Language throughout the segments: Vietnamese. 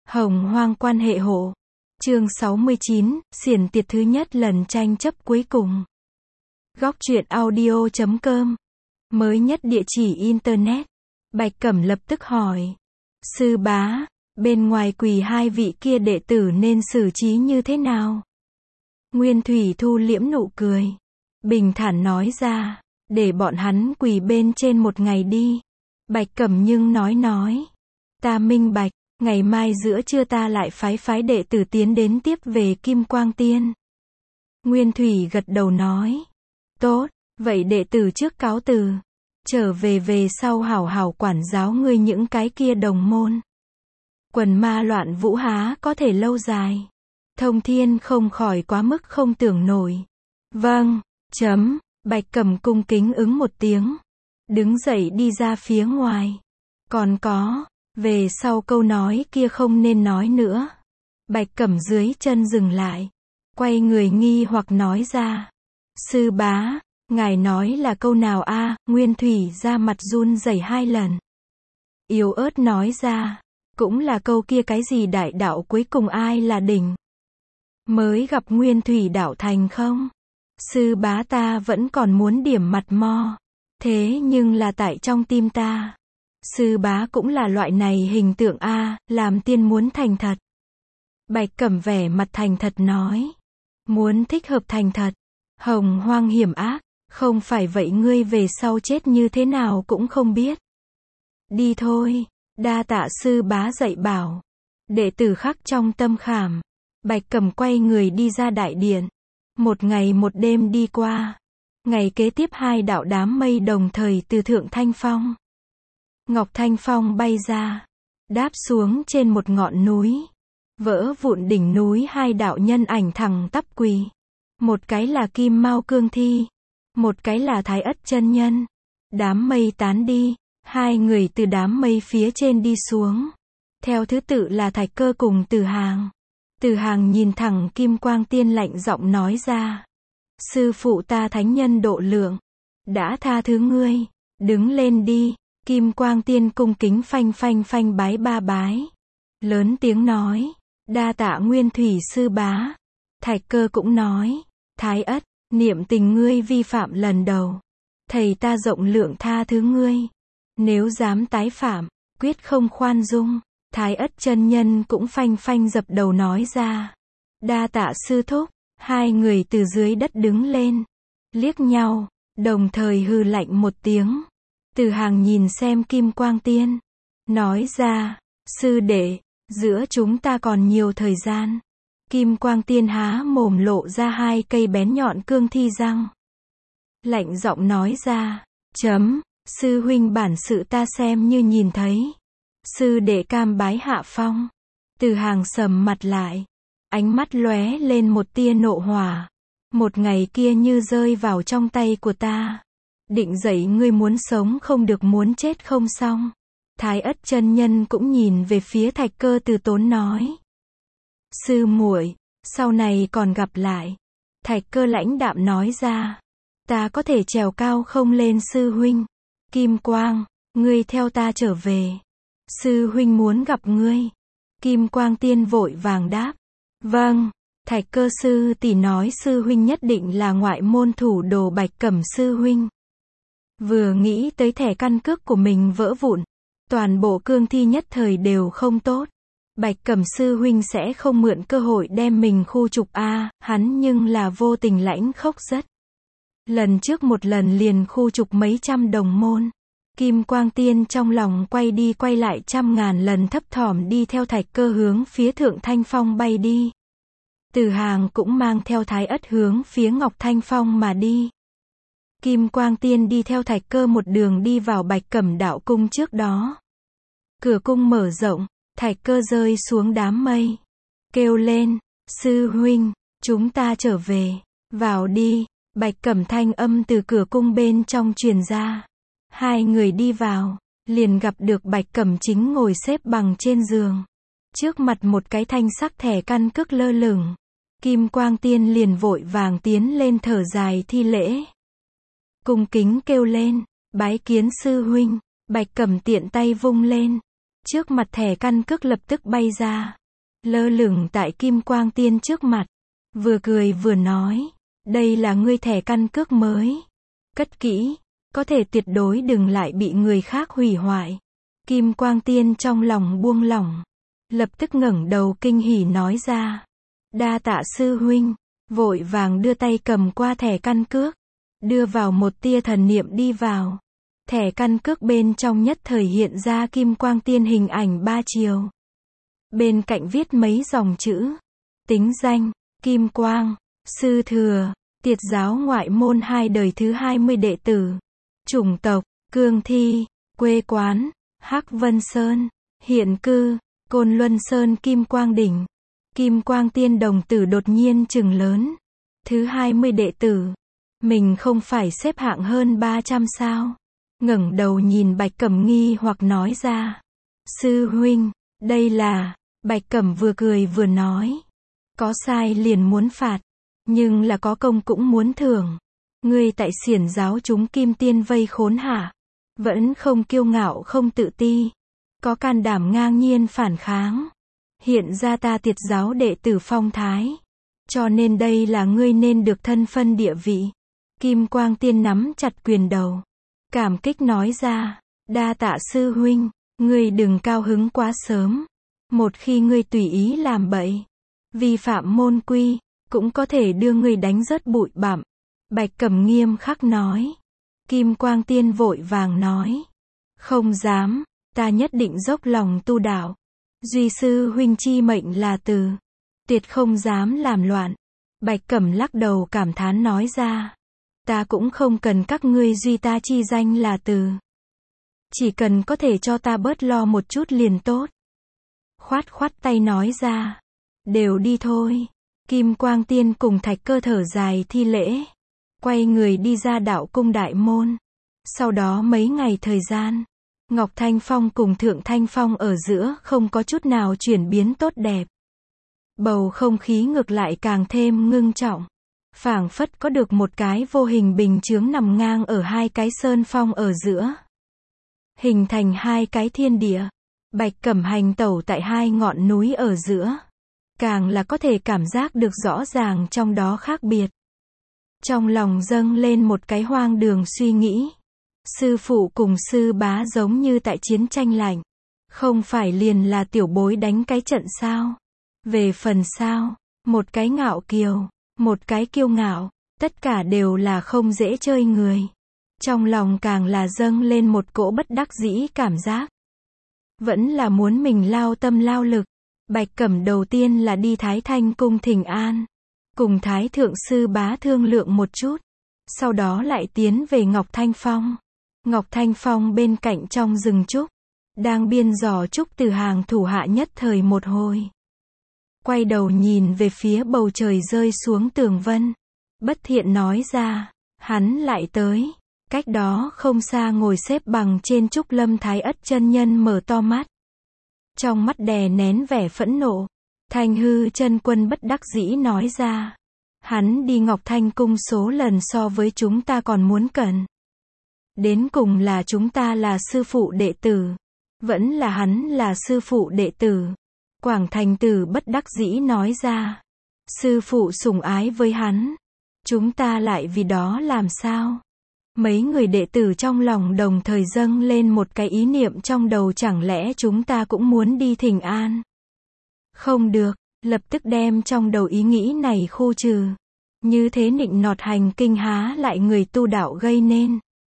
Hồng hoang quan hệ hộ. Chương 69, xiển tiệt thứ nhất lần tranh chấp cuối cùng. Góc truyện audio.com. Mới nhất địa chỉ internet. Bạch Cẩm lập tức hỏi. Sư bá, bên ngoài quỳ hai vị kia đệ tử nên xử trí như thế nào? Nguyên Thủy thu liễm nụ cười. Bình thản nói ra, để bọn hắn quỳ bên trên một ngày đi. Bạch Cẩm nhưng nói. Ta minh bạch, ngày mai giữa trưa ta lại phái đệ tử tiến đến tiếp về Kim Quang Tiên. Nguyên Thủy gật đầu nói. Tốt, vậy đệ tử trước cáo từ. Trở về sau hảo hảo quản giáo ngươi những cái kia đồng môn. Quần ma loạn vũ há có thể lâu dài. Thông Thiên không khỏi quá mức không tưởng nổi. Vâng, Bạch Cẩm cung kính ứng một tiếng. Đứng dậy đi ra phía ngoài. Còn có, về sau câu nói kia không nên nói nữa. Bạch Cẩm dưới chân dừng lại. Quay người nghi hoặc nói ra. Sư bá, ngài nói là câu nào a? Nguyên Thủy ra mặt run rẩy 2 lần. Yếu ớt nói ra. Cũng là câu kia cái gì đại đạo cuối cùng ai là đỉnh. Mới gặp Nguyên Thủy đạo thành không? Sư bá ta vẫn còn muốn điểm mặt mo. Thế nhưng là tại trong tim ta. Sư bá cũng là loại này hình tượng a, làm tiên muốn thành thật. Bạch Cẩm vẻ mặt thành thật nói. Muốn thích hợp thành thật. Hồng hoang hiểm ác, không phải vậy ngươi về sau chết như thế nào cũng không biết. Đi thôi, đa tạ sư bá dạy bảo. Đệ tử khắc trong tâm khảm. Bạch Cẩm quay người đi ra đại điện. Một ngày một đêm đi qua. Ngày kế tiếp 2 đạo đám mây đồng thời từ thượng thanh phong. Ngọc Thanh Phong bay ra. Đáp xuống trên một ngọn núi. Vỡ vụn đỉnh núi 2 đạo nhân ảnh thẳng tắp quỳ. Một cái là Kim Mao Cương Thi. Một cái là Thái Ất chân nhân. Đám mây tán đi. 2 người từ đám mây phía trên đi xuống. Theo thứ tự là Thạch Cơ cùng Từ Hàng. Từ Hàng nhìn thẳng Kim Quang Tiên lạnh giọng nói ra. Sư phụ ta thánh nhân độ lượng. Đã tha thứ ngươi. Đứng lên đi. Kim Quang Tiên cung kính phanh bái 3 bái. Lớn tiếng nói. Đa tạ Nguyên Thủy sư bá. Thạch Cơ cũng nói. Thái Ất, niệm tình ngươi vi phạm lần đầu. Thầy ta rộng lượng tha thứ ngươi. Nếu dám tái phạm, quyết không khoan dung. Thái Ất chân nhân cũng phanh dập đầu nói ra. Đa tạ sư thúc. 2 người từ dưới đất đứng lên. Liếc nhau, đồng thời hừ lạnh một tiếng. Từ Hàng nhìn xem Kim Quang Tiên. Nói ra, sư đệ, giữa chúng ta còn nhiều thời gian. Kim Quang Tiên há mồm lộ ra 2 cây bén nhọn cương thi răng. Lạnh giọng nói ra, sư huynh bản sự ta xem như nhìn thấy. Sư đệ cam bái hạ phong. Từ Hàng sầm mặt lại. Ánh mắt lóe lên một tia nộ hỏa. Một ngày kia như rơi vào trong tay của ta. Định dậy ngươi muốn sống không được muốn chết không xong. Thái Ất chân nhân cũng nhìn về phía Thạch Cơ từ tốn nói. Sư muội, sau này còn gặp lại. Thạch Cơ lãnh đạm nói ra. Ta có thể trèo cao không lên sư huynh. Kim Quang, ngươi theo ta trở về. Sư huynh muốn gặp ngươi. Kim Quang Tiên vội vàng đáp. Vâng, Thạch Cơ sư tỷ nói sư huynh nhất định là ngoại môn thủ đồ Bạch Cẩm sư huynh. Vừa nghĩ tới thẻ căn cước của mình vỡ vụn. Toàn bộ cương thi nhất thời đều không tốt. Bạch Cẩm sư huynh sẽ không mượn cơ hội đem mình khu trục a, hắn nhưng là vô tình lãnh khốc rất. Lần trước một lần liền khu trục mấy trăm đồng môn. Kim Quang Tiên trong lòng quay đi quay lại 100.000 lần thấp thỏm đi theo Thạch Cơ hướng phía Thượng Thanh Phong bay đi. Từ Hàng cũng mang theo Thái Ất hướng phía Ngọc Thanh Phong mà đi. Kim Quang Tiên đi theo Thạch Cơ một đường đi vào Bạch Cẩm đạo cung trước đó. Cửa cung mở rộng, Thạch Cơ rơi xuống đám mây. Kêu lên, sư huynh, chúng ta trở về, vào đi. Bạch Cẩm thanh âm từ cửa cung bên trong truyền ra. 2 người đi vào, liền gặp được Bạch Cẩm chính ngồi xếp bằng trên giường. Trước mặt một cái thanh sắc thẻ căn cước lơ lửng. Kim Quang Tiên liền vội vàng tiến lên thở dài thi lễ. Cung kính kêu lên, bái kiến sư huynh. Bạch Cẩm tiện tay vung lên. Trước mặt thẻ căn cước lập tức bay ra. lơ lửng tại Kim Quang Tiên trước mặt. Vừa cười vừa nói, đây là ngươi thẻ căn cước mới. Cất kỹ, có thể tuyệt đối đừng lại bị người khác hủy hoại. Kim Quang Tiên trong lòng buông lỏng, lập tức ngẩng đầu kinh hỉ nói ra. Đa tạ sư huynh, vội vàng đưa tay cầm qua thẻ căn cước, đưa vào một tia thần niệm đi vào. Thẻ căn cước bên trong nhất thời hiện ra Kim Quang Tiên hình ảnh 3 chiều. Bên cạnh viết mấy dòng chữ. Tính danh, Kim Quang, Sư Thừa, Tiệt giáo ngoại môn 2 đời thứ 20 đệ tử. Chủng tộc, Cương Thi, quê quán, Hắc Vân Sơn, hiện cư, Côn Luân Sơn Kim Quang Đỉnh. Kim Quang Tiên đồng tử đột nhiên trừng lớn. Thứ 20 đệ tử. Mình không phải xếp hạng hơn 300 sao? Ngẩng đầu nhìn Bạch Cẩm nghi hoặc nói ra. Sư huynh, đây là... Bạch Cẩm vừa cười vừa nói. Có sai liền muốn phạt, nhưng là có công cũng muốn thưởng. Ngươi tại xiển giáo chúng Kim Tiên vây khốn hả? Vẫn không kiêu ngạo không tự ti. Có can đảm ngang nhiên phản kháng. Hiện ra ta Tiệt giáo đệ tử phong thái. Cho nên đây là ngươi nên được thân phân địa vị. Kim Quang Tiên nắm chặt quyền đầu. Cảm kích nói ra. Đa tạ sư huynh, ngươi đừng cao hứng quá sớm. Một khi ngươi tùy ý làm bậy, vi phạm môn quy, cũng có thể đưa ngươi đánh rớt bụi bặm. Bạch Cẩm nghiêm khắc nói. Kim Quang Tiên vội vàng nói. Không dám, ta nhất định dốc lòng tu đạo. Duy sư huynh chi mệnh là từ. Tuyệt không dám làm loạn. Bạch Cẩm lắc đầu cảm thán nói ra. Ta cũng không cần các ngươi duy ta chi danh là từ. Chỉ cần có thể cho ta bớt lo một chút liền tốt. Khoát khoát tay nói ra. Đều đi thôi. Kim Quang Tiên cùng Thạch Cơ thở dài thi lễ. Quay người đi ra đạo cung đại môn. Sau đó mấy ngày thời gian, Ngọc Thanh Phong cùng Thượng Thanh Phong ở giữa không có chút nào chuyển biến tốt đẹp. Bầu không khí ngược lại càng thêm ngưng trọng. Phảng phất có được một cái vô hình bình chướng nằm ngang ở hai cái sơn phong ở giữa. Hình thành hai cái thiên địa. Bạch Cẩm hành tẩu tại hai ngọn núi ở giữa. Càng là có thể cảm giác được rõ ràng trong đó khác biệt. Trong lòng dâng lên một cái hoang đường suy nghĩ. Sư phụ cùng sư bá giống như tại chiến tranh lạnh. Không phải liền là tiểu bối đánh cái trận sao? Về phần sao, một cái ngạo kiều, một cái kiêu ngạo, tất cả đều là không dễ chơi người. Trong lòng càng là dâng lên một cỗ bất đắc dĩ cảm giác. Vẫn là muốn mình lao tâm lao lực. Bạch Cẩm đầu tiên là đi Thái Thanh cung thỉnh an. Cùng Thái Thượng sư bá thương lượng một chút. Sau đó lại tiến về Ngọc Thanh Phong. Ngọc Thanh Phong bên cạnh trong rừng trúc. Đang biên giỏ trúc từ hàng thủ hạ nhất thời một hồi. Quay đầu nhìn về phía bầu trời rơi xuống tường vân. Bất thiện nói ra. Hắn lại tới. Cách đó không xa ngồi xếp bằng trên trúc Lâm Thái Ất chân nhân mở to mắt. Trong mắt đè nén vẻ phẫn nộ. Thanh Hư chân quân bất đắc dĩ nói ra. Hắn đi Ngọc Thanh cung số lần so với chúng ta còn muốn cần. Đến cùng là chúng ta là sư phụ đệ tử. Vẫn là hắn là sư phụ đệ tử. Quảng Thành Tử bất đắc dĩ nói ra. Sư phụ sủng ái với hắn. Chúng ta lại vì đó làm sao? Mấy người đệ tử trong lòng đồng thời dâng lên một cái ý niệm trong đầu, chẳng lẽ chúng ta cũng muốn đi thỉnh an? Không được, lập tức đem trong đầu ý nghĩ này khu trừ. Như thế nịnh nọt hành kinh há lại người tu đạo gây nên.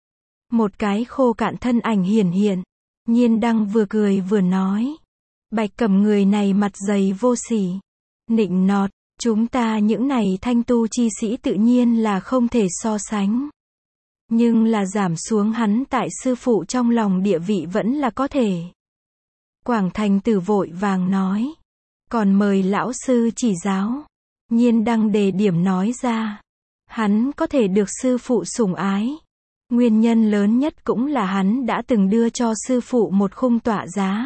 Một cái khô cạn thân ảnh hiển hiện. Nhiên Đăng vừa cười vừa nói. Bạch Cẩm người này mặt dày vô sỉ. Nịnh nọt, chúng ta những này thanh tu chi sĩ tự nhiên là không thể so sánh. Nhưng là giảm xuống hắn tại sư phụ trong lòng địa vị vẫn là có thể. Quảng Thành Tử vội vàng nói. Còn mời lão sư chỉ giáo. Nhiên Đăng đề điểm nói ra. Hắn có thể được sư phụ sủng ái. Nguyên nhân lớn nhất cũng là hắn đã từng đưa cho sư phụ một khung tọa giá.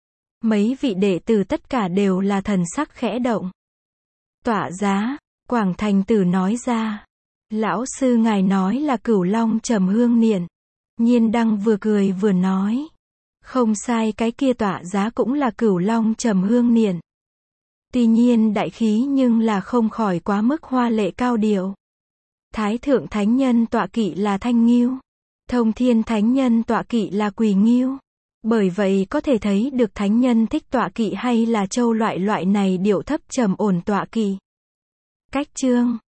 Mấy vị đệ tử tất cả đều là thần sắc khẽ động. Tọa giá, Quảng Thành Tử nói ra. Lão sư ngài nói là Cửu Long Trầm Hương Niệm. Nhiên Đăng vừa cười vừa nói. Không sai, cái kia tọa giá cũng là Cửu Long Trầm Hương Niệm. Tuy nhiên đại khí nhưng là không khỏi quá mức hoa lệ cao điệu. Thái thượng thánh nhân tọa kỵ là thanh ngưu. Thông thiên thánh nhân tọa kỵ là quỳ ngưu. Bởi vậy có thể thấy được thánh nhân thích tọa kỵ hay là trâu loại này điệu thấp trầm ổn tọa kỵ. Cách chương